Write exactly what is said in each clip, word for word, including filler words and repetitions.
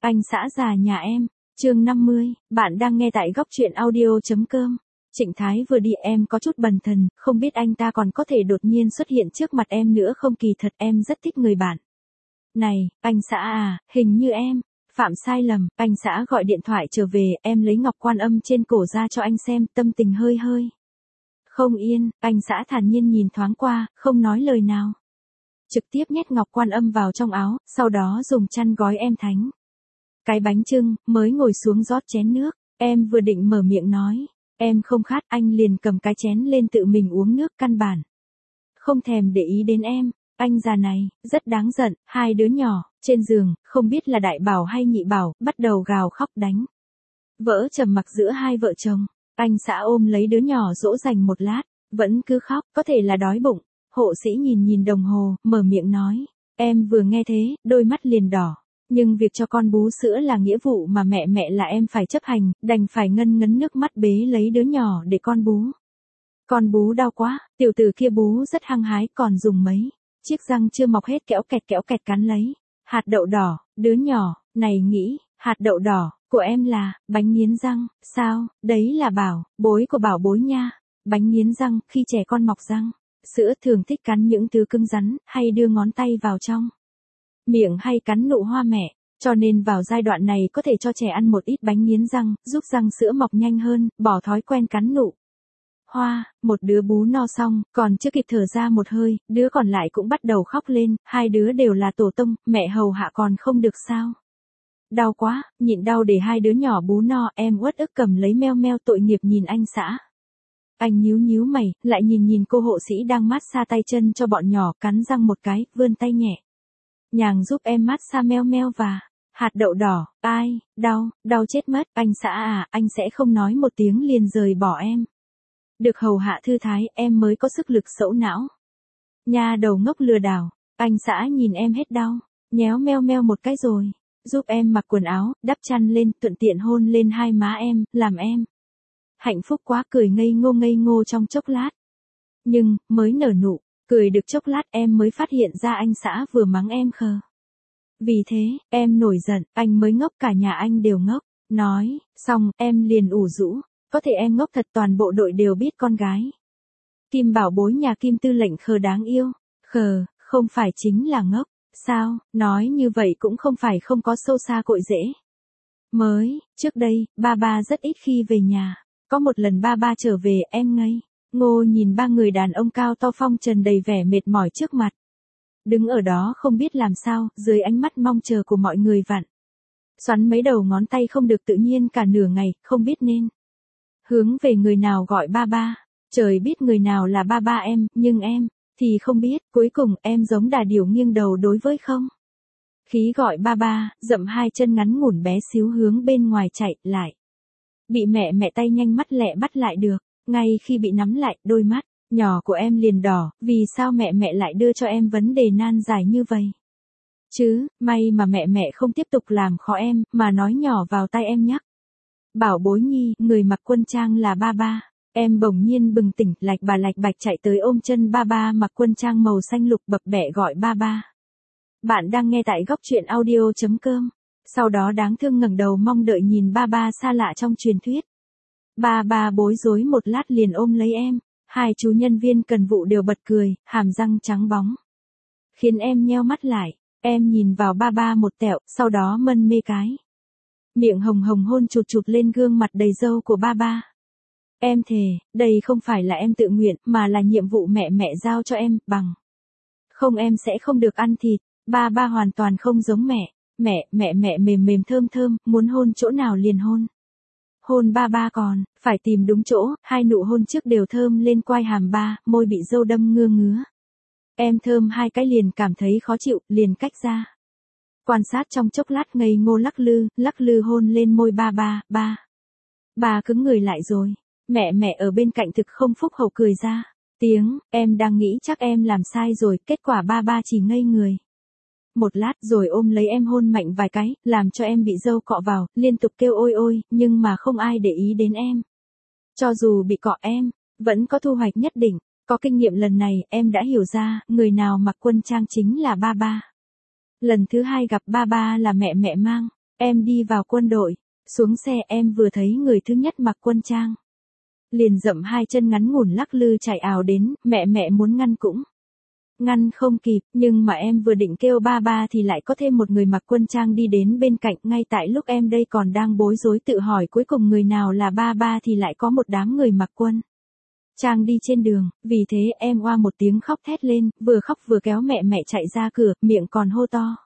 Anh xã già nhà em, chương năm mươi, bạn đang nghe tại góc truyện audio.com. Trịnh Thái vừa đi em có chút bần thần, không biết anh ta còn có thể đột nhiên xuất hiện trước mặt em nữa không, kỳ thật em rất thích người bạn. Này, anh xã à, hình như em phạm sai lầm, anh xã gọi điện thoại trở về, em lấy ngọc quan âm trên cổ ra cho anh xem, tâm tình hơi hơi không yên, anh xã thản nhiên nhìn thoáng qua, không nói lời nào. Trực tiếp nhét ngọc quan âm vào trong áo, sau đó dùng chăn gói em thánh cái bánh chưng, mới ngồi xuống rót chén nước, em vừa định mở miệng nói, em không khát, anh liền cầm cái chén lên tự mình uống nước, căn bản không thèm để ý đến em. Anh già này, rất đáng giận, hai đứa nhỏ, trên giường, không biết là đại bảo hay nhị bảo, bắt đầu gào khóc đánh vỡ trầm mặc giữa hai vợ chồng. Anh xã ôm lấy đứa nhỏ dỗ dành một lát, vẫn cứ khóc, có thể là đói bụng. Hộ sĩ nhìn nhìn đồng hồ, mở miệng nói, em vừa nghe thế, đôi mắt liền đỏ. Nhưng việc cho con bú sữa là nghĩa vụ mà mẹ mẹ là em phải chấp hành, đành phải ngân ngấn nước mắt bế lấy đứa nhỏ để con bú. Con bú đau quá, tiểu tử kia bú rất hăng hái, còn dùng mấy chiếc răng chưa mọc hết kéo kẹt kéo kẹt cắn lấy hạt đậu đỏ. Đứa nhỏ này nghĩ, hạt đậu đỏ của em là bánh nghiến răng, sao, đấy là bảo bối của bảo bối nha. Bánh nghiến răng, khi trẻ con mọc răng sữa thường thích cắn những thứ cứng rắn, hay đưa ngón tay vào trong miệng hay cắn nụ hoa mẹ, cho nên vào giai đoạn này có thể cho trẻ ăn một ít bánh nghiến răng, giúp răng sữa mọc nhanh hơn, bỏ thói quen cắn nụ hoa. Một đứa bú no xong, còn chưa kịp thở ra một hơi, đứa còn lại cũng bắt đầu khóc lên, hai đứa đều là tổ tông, mẹ hầu hạ còn không được sao. Đau quá, nhịn đau để hai đứa nhỏ bú no, em uất ức cầm lấy meo meo tội nghiệp nhìn anh xã. Anh nhíu nhíu mày, lại nhìn nhìn cô hộ sĩ đang mát xa tay chân cho bọn nhỏ, cắn răng một cái, vươn tay nhẹ nhàng giúp em mát xa meo meo và hạt đậu đỏ. Ai, đau, đau chết mất, anh xã à, anh sẽ không nói một tiếng liền rời bỏ em. Được hầu hạ thư thái, em mới có sức lực sẩu não. Nha đầu ngốc lừa đảo, anh xã nhìn em hết đau, nhéo meo meo một cái rồi giúp em mặc quần áo, đắp chăn lên, thuận tiện hôn lên hai má em, làm em hạnh phúc quá, cười ngây ngô ngây ngô trong chốc lát. Nhưng, mới nở nụ cười được chốc lát em mới phát hiện ra anh xã vừa mắng em khờ. Vì thế, em nổi giận, anh mới ngốc, cả nhà anh đều ngốc. Nói, xong, em liền ủ rũ. Có thể em ngốc thật, toàn bộ đội đều biết con gái Kim bảo bối nhà Kim tư lệnh khờ đáng yêu. Khờ, không phải chính là ngốc. Sao, nói như vậy cũng không phải không có sâu xa cội rễ. Mới, trước đây, ba ba rất ít khi về nhà. Có một lần ba ba trở về, em ngây ngô nhìn ba người đàn ông cao to phong trần đầy vẻ mệt mỏi trước mặt. Đứng ở đó không biết làm sao, dưới ánh mắt mong chờ của mọi người vặn xoắn mấy đầu ngón tay không được tự nhiên cả nửa ngày, không biết nên hướng về người nào gọi ba ba. Trời biết người nào là ba ba em, nhưng em thì không biết. Cuối cùng em giống đà điểu nghiêng đầu đối với không khí gọi ba ba, dậm hai chân ngắn ngủn bé xíu hướng bên ngoài chạy lại. Bị mẹ mẹ tay nhanh mắt lẹ bắt lại được. Ngay khi bị nắm lại, đôi mắt nhỏ của em liền đỏ, vì sao mẹ mẹ lại đưa cho em vấn đề nan giải như vậy? Chứ, may mà mẹ mẹ không tiếp tục làm khó em, mà nói nhỏ vào tai em nhắc. Bảo bối nhi, người mặc quân trang là ba ba. Em bỗng nhiên bừng tỉnh, lạch bà lạch bạch chạy tới ôm chân ba ba mặc quân trang màu xanh lục, bập bẹ gọi ba ba. Bạn đang nghe tại góc truyện audio.com. Sau đó đáng thương ngẩng đầu mong đợi nhìn ba ba xa lạ trong truyền thuyết. Ba ba bối rối một lát liền ôm lấy em. Hai chú nhân viên cần vụ đều bật cười, hàm răng trắng bóng khiến em nheo mắt lại. Em nhìn vào ba ba một tẹo, sau đó mân mê cái miệng hồng hồng hôn chụt chụt lên gương mặt đầy râu của ba ba. Em thề, đây không phải là em tự nguyện, mà là nhiệm vụ mẹ mẹ giao cho em, bằng không em sẽ không được ăn thịt. Ba ba hoàn toàn không giống mẹ. Mẹ, mẹ mẹ mềm mềm thơm thơm, muốn hôn chỗ nào liền hôn. Hôn ba ba còn phải tìm đúng chỗ, hai nụ hôn trước đều thơm lên quai hàm ba, môi bị dâu đâm ngưa ngứa. Em thơm hai cái liền cảm thấy khó chịu, liền cách ra. Quan sát trong chốc lát ngây ngô lắc lư, lắc lư hôn lên môi ba ba, ba. Ba cứng người lại rồi. Mẹ mẹ ở bên cạnh thực không phúc hậu cười ra tiếng, em đang nghĩ chắc em làm sai rồi, kết quả ba ba chỉ ngây người một lát rồi ôm lấy em hôn mạnh vài cái, làm cho em bị dâu cọ vào, liên tục kêu ôi ôi, nhưng mà không ai để ý đến em. Cho dù bị cọ em vẫn có thu hoạch nhất định. Có kinh nghiệm lần này, em đã hiểu ra, người nào mặc quân trang chính là ba ba. Lần thứ hai gặp ba ba là mẹ mẹ mang Em đi vào quân đội, xuống xe em vừa thấy người thứ nhất mặc quân trang. Liền dậm hai chân ngắn ngủn lắc lư chạy ào đến, mẹ mẹ muốn ngăn cũng ngăn không kịp, nhưng mà em vừa định kêu ba ba thì lại có thêm một người mặc quân trang đi đến bên cạnh, ngay tại lúc em đây còn đang bối rối tự hỏi cuối cùng người nào là ba ba thì lại có một đám người mặc quân trang đi trên đường, vì thế em oa một tiếng khóc thét lên, vừa khóc vừa kéo mẹ mẹ chạy ra cửa, miệng còn hô to.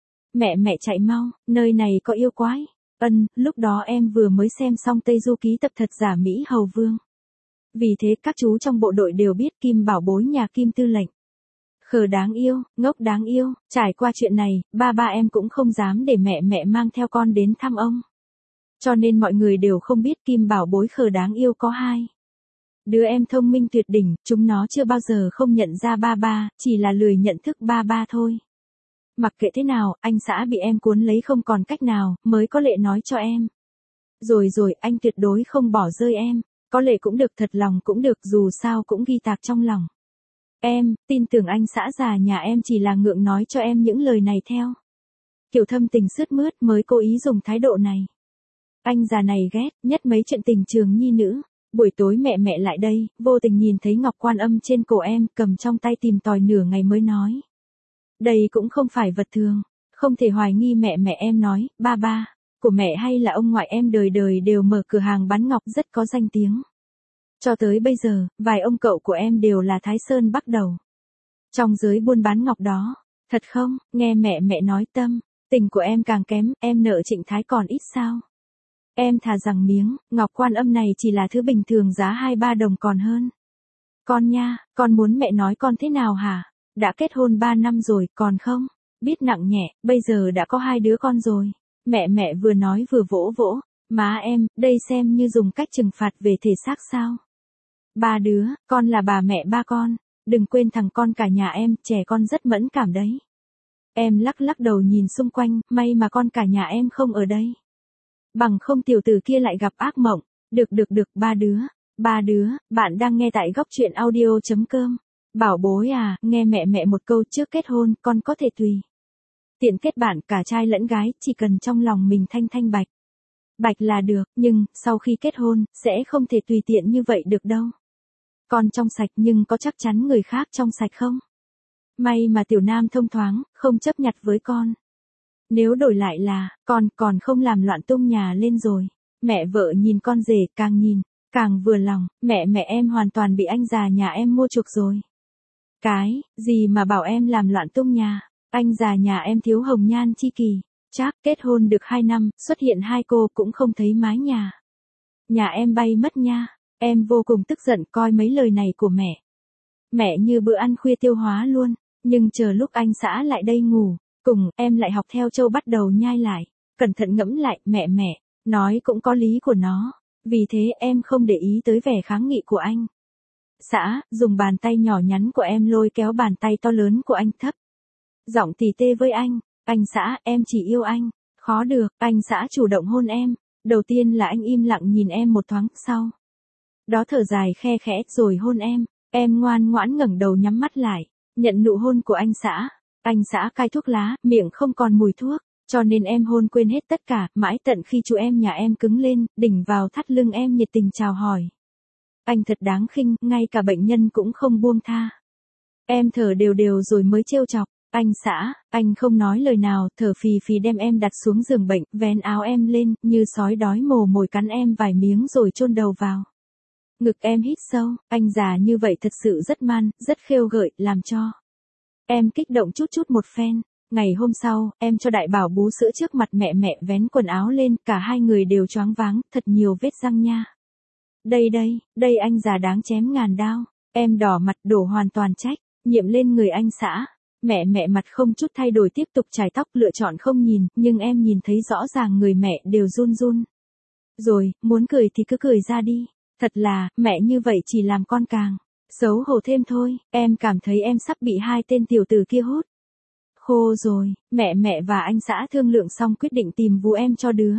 Mẹ mẹ chạy mau, nơi này có yêu quái. Ân, lúc đó em vừa mới xem xong Tây Du Ký tập thật giả Mỹ Hầu Vương. Vì thế các chú trong bộ đội đều biết Kim bảo bối nhà Kim tư lệnh. Khờ đáng yêu, ngốc đáng yêu, trải qua chuyện này, ba ba em cũng không dám để mẹ mẹ mang theo con đến thăm ông. Cho nên mọi người đều không biết Kim bảo bối khờ đáng yêu có hai. Đứa em thông minh tuyệt đỉnh, chúng nó chưa bao giờ không nhận ra ba ba, chỉ là lười nhận thức ba ba thôi. Mặc kệ thế nào, anh xã bị em cuốn lấy không còn cách nào, mới có lệ nói cho em. Rồi rồi, anh tuyệt đối không bỏ rơi em, có lệ cũng được thật lòng cũng được dù sao cũng ghi tạc trong lòng. Em, tin tưởng anh xã già nhà em chỉ là ngượng nói cho em những lời này theo. Kiểu thâm tình sướt mướt mới cố ý dùng thái độ này. Anh già này ghét, nhất mấy chuyện tình trường nhi nữ. Buổi tối mẹ mẹ lại đây, vô tình nhìn thấy ngọc quan âm trên cổ em, cầm trong tay tìm tòi nửa ngày mới nói. Đây cũng không phải vật thường, không thể hoài nghi mẹ mẹ em nói, ba ba, của mẹ hay là ông ngoại em đời đời đều mở cửa hàng bán ngọc rất có danh tiếng. Cho tới bây giờ, vài ông cậu của em đều là Thái Sơn bắt đầu. Trong giới buôn bán ngọc đó, thật không, nghe mẹ mẹ nói tâm, tình của em càng kém, em nợ Trịnh Thái còn ít sao. Em thà rằng miếng, ngọc quan âm này chỉ là thứ bình thường giá hai ba đồng còn hơn. Con nha, con muốn mẹ nói con thế nào hả? Đã kết hôn ba năm rồi, còn không? Biết nặng nhẹ, bây giờ đã có hai đứa con rồi. Mẹ mẹ vừa nói vừa vỗ vỗ. Má em, đây xem như dùng cách trừng phạt về thể xác sao? Ba đứa, con là bà mẹ ba con. Đừng quên thằng con cả nhà em, trẻ con rất mẫn cảm đấy. Em lắc lắc đầu nhìn xung quanh, may mà con cả nhà em không ở đây. Bằng không tiểu tử kia lại gặp ác mộng. Được được được, ba đứa. Ba đứa, bạn đang nghe tại góc truyện audio chấm com. Bảo bối à, nghe mẹ mẹ một câu trước kết hôn, con có thể tùy tiện kết bạn cả trai lẫn gái, chỉ cần trong lòng mình thanh thanh bạch. Bạch là được, nhưng, sau khi kết hôn, sẽ không thể tùy tiện như vậy được đâu. Con trong sạch nhưng có chắc chắn người khác trong sạch không? May mà tiểu nam thông thoáng, không chấp nhặt với con. Nếu đổi lại là, con còn không làm loạn tung nhà lên rồi. Mẹ vợ nhìn con rể, càng nhìn, càng vừa lòng, mẹ mẹ em hoàn toàn bị anh già nhà em mua chuộc rồi. Cái, gì mà bảo em làm loạn tung nhà, anh già nhà em thiếu hồng nhan chi kỳ, chắc kết hôn được hai năm, xuất hiện hai cô cũng không thấy mái nhà. Nhà em bay mất nha, em vô cùng tức giận coi mấy lời này của mẹ. Mẹ như bữa ăn khuya tiêu hóa luôn, nhưng chờ lúc anh xã lại đây ngủ, cùng em lại học theo Châu bắt đầu nhai lại, cẩn thận ngẫm lại, mẹ mẹ, nói cũng có lý của nó, vì thế em không để ý tới vẻ kháng nghị của anh. Xã, dùng bàn tay nhỏ nhắn của em lôi kéo bàn tay to lớn của anh thấp. Giọng tỉ tê với anh, anh xã, em chỉ yêu anh. Khó được, anh xã chủ động hôn em. Đầu tiên là anh im lặng nhìn em một thoáng, sau đó thở dài khe khẽ rồi hôn em. Em ngoan ngoãn ngẩng đầu nhắm mắt lại, nhận nụ hôn của anh xã. Anh xã cai thuốc lá, miệng không còn mùi thuốc, cho nên em hôn quên hết tất cả, mãi tận khi chú em nhà em cứng lên, đỉnh vào thắt lưng em nhiệt tình chào hỏi. Anh thật đáng khinh, ngay cả bệnh nhân cũng không buông tha. Em thở đều đều rồi mới trêu chọc. Anh xã, anh không nói lời nào, thở phì phì đem em đặt xuống giường bệnh, vén áo em lên, như sói đói mồ mồi cắn em vài miếng rồi chôn đầu vào ngực em hít sâu. Anh già như vậy thật sự rất man, rất khêu gợi, làm cho em kích động chút chút một phen. Ngày hôm sau, em cho đại bảo bú sữa trước mặt mẹ mẹ, vén quần áo lên, cả hai người đều choáng váng, thật nhiều vết răng nha. Đây đây, đây anh già đáng chém ngàn đao. Em đỏ mặt đổ hoàn toàn trách nhiệm lên người anh xã. Mẹ mẹ mặt không chút thay đổi tiếp tục chải tóc, lựa chọn không nhìn, nhưng em nhìn thấy rõ ràng người mẹ đều run run. Rồi, muốn cười thì cứ cười ra đi. Thật là, mẹ như vậy chỉ làm con càng xấu hổ thêm thôi. Em cảm thấy em sắp bị hai tên tiểu tử kia hút khô rồi. Mẹ mẹ và anh xã thương lượng xong quyết định tìm vú em cho đứa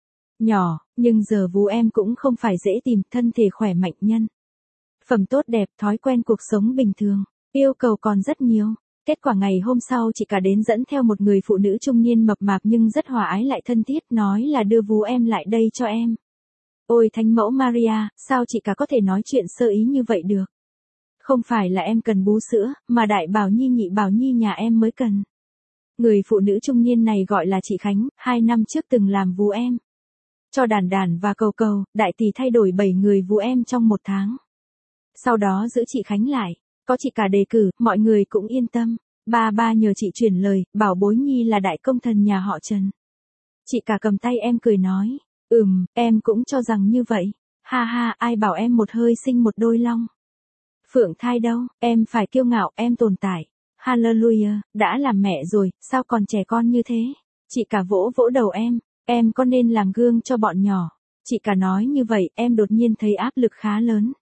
nhỏ, nhưng giờ vú em cũng không phải dễ tìm, thân thể khỏe mạnh, nhân phẩm tốt đẹp, thói quen cuộc sống bình thường, yêu cầu còn rất nhiều. Kết quả ngày hôm sau chị cả đến dẫn theo một người phụ nữ trung niên mập mạp nhưng rất hòa ái lại thân thiết, nói là đưa vú em lại đây cho em. Ôi Thánh mẫu Maria, sao chị cả có thể nói chuyện sơ ý như vậy được? Không phải là em cần bú sữa, mà đại bảo nhi nhị bảo nhi nhà em mới cần. Người phụ nữ trung niên này gọi là chị Khánh, hai năm trước từng làm vú em. Cho đàn đàn và cầu cầu, đại tỷ thay đổi bảy người vú em trong một tháng. Sau đó giữ chị Khánh lại, có chị cả đề cử, mọi người cũng yên tâm. Ba ba nhờ chị chuyển lời, bảo bối nhi là đại công thần nhà họ Trần. Chị cả cầm tay em cười nói, ừm, em cũng cho rằng như vậy. Ha ha, ai bảo em một hơi sinh một đôi long. Phượng thai đâu, em phải kiêu ngạo, em tồn tại. Hallelujah, đã làm mẹ rồi, sao còn trẻ con như thế? Chị cả vỗ vỗ đầu em, em có nên làm gương cho bọn nhỏ. Chị cả nói như vậy, em đột nhiên thấy áp lực khá lớn.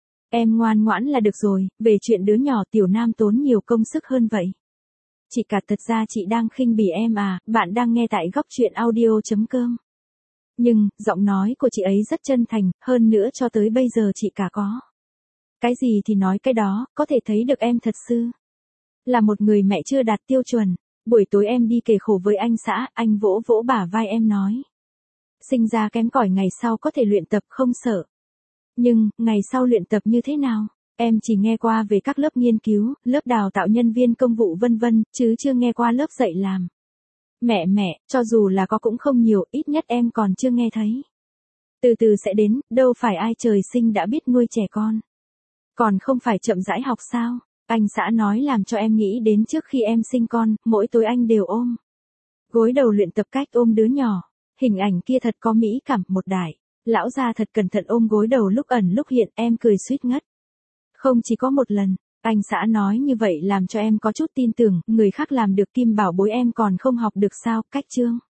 Em ngoan ngoãn là được rồi, về chuyện đứa nhỏ Tiểu Nam tốn nhiều công sức hơn vậy. Chị cả thật ra chị đang khinh bỉ em à, bạn đang nghe tại góc truyện audio.com. Nhưng, giọng nói của chị ấy rất chân thành, hơn nữa cho tới bây giờ chị cả có. Cái gì thì nói cái đó, có thể thấy được em thật sự là một người mẹ chưa đạt tiêu chuẩn. Buổi tối em đi kể khổ với anh xã, anh vỗ vỗ bả vai em nói. Sinh ra kém cỏi ngày sau có thể luyện tập không sợ. Nhưng, ngày sau luyện tập như thế nào? Em chỉ nghe qua về các lớp nghiên cứu, lớp đào tạo nhân viên công vụ vân vân, chứ chưa nghe qua lớp dạy làm. Mẹ mẹ, cho dù là có cũng không nhiều, ít nhất em còn chưa nghe thấy. Từ từ sẽ đến, đâu phải ai trời sinh đã biết nuôi trẻ con. Còn không phải chậm rãi học sao? Anh xã nói làm cho em nghĩ đến trước khi em sinh con, mỗi tối anh đều ôm gối đầu luyện tập cách ôm đứa nhỏ. Hình ảnh kia thật có mỹ cảm, một đại lão già thật cẩn thận ôm gối đầu lúc ẩn lúc hiện, em cười suýt ngất. Không chỉ có một lần, anh xã nói như vậy làm cho em có chút tin tưởng, người khác làm được Kim bảo bối em còn không học được sao, cách chương.